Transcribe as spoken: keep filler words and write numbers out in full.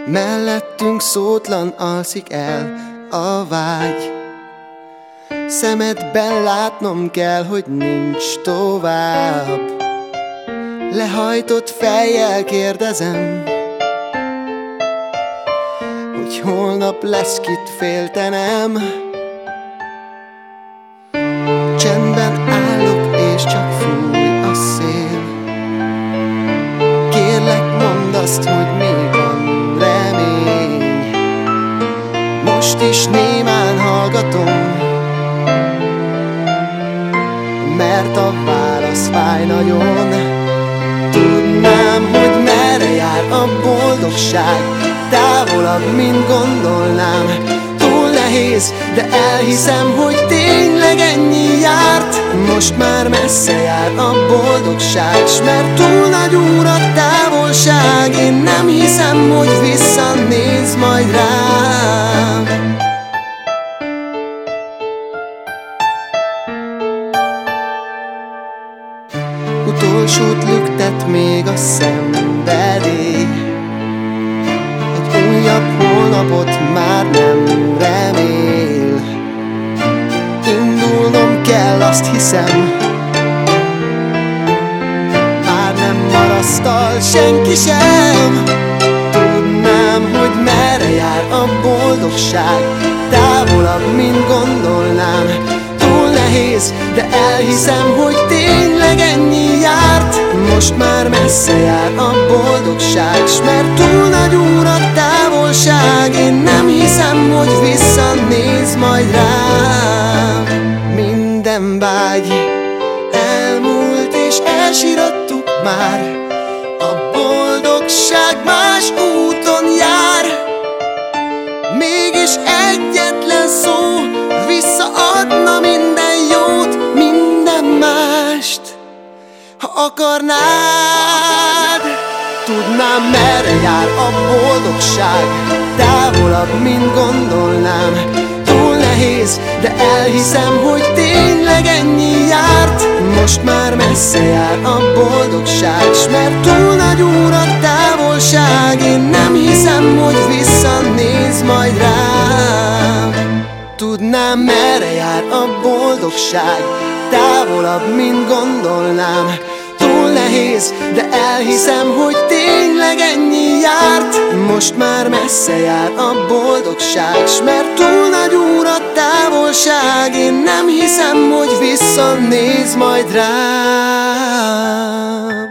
Mellettünk szótlan alszik el a vágy. Szemedben látnom kell, hogy nincs tovább. Lehajtott fejjel kérdezem, hogy holnap lesz kit féltenem. Csendben állok és csak fúj a szél. Kérlek, mondd azt, hogy még van remény. Most is némán hallgatom, mert a válasz fáj nagyon. Tudnám, hogy merre jár a boldogság, távolabb, mint gondolnám. Túl nehéz, de elhiszem, hogy tényleg ennyi járt. Most már messze jár a boldogság, s mert túl nagy úr a távolság. Én nem hiszem, hogy visszanéz majd rám. Utolsót lüktet még a szenvedély. Egy újabb holnapot már nem remél. Indulnom kell, azt hiszem, már nem marasztal senki sem. Tudnám, hogy merre jár a boldogság, távolabb, mint gondolnám. Túl nehéz, de elhiszem, hogy tényleg ennyi járt. Most már messze jár a boldogság, s mert túl nagy úr a távolság. Én nem hiszem, hogy visszanéz majd rám. Minden vágy elmúlt és elsirattuk már. A boldogság más úton jár. Mégis egyetlen szó visszaadna minden jót, minden mást. Ha akarnád, tudnám, merre jár a boldogság, távolabb, mint gondolnám. Túl nehéz, de elhiszem, hogy tényleg ennyi járt. Most már messze jár a boldogság, s mert túl nagy úr a távolság. Én nem hiszem, hogy visszanéz majd rám. Tudnám, merre jár a boldogság, távolabb, mint gondolnám. Túl nehéz, de elhiszem, hogy tényleg ennyi járt. Most már messze jár a boldogság, s mert túl nagy úr a távolság. Én nem hiszem, hogy visszanéz majd rám.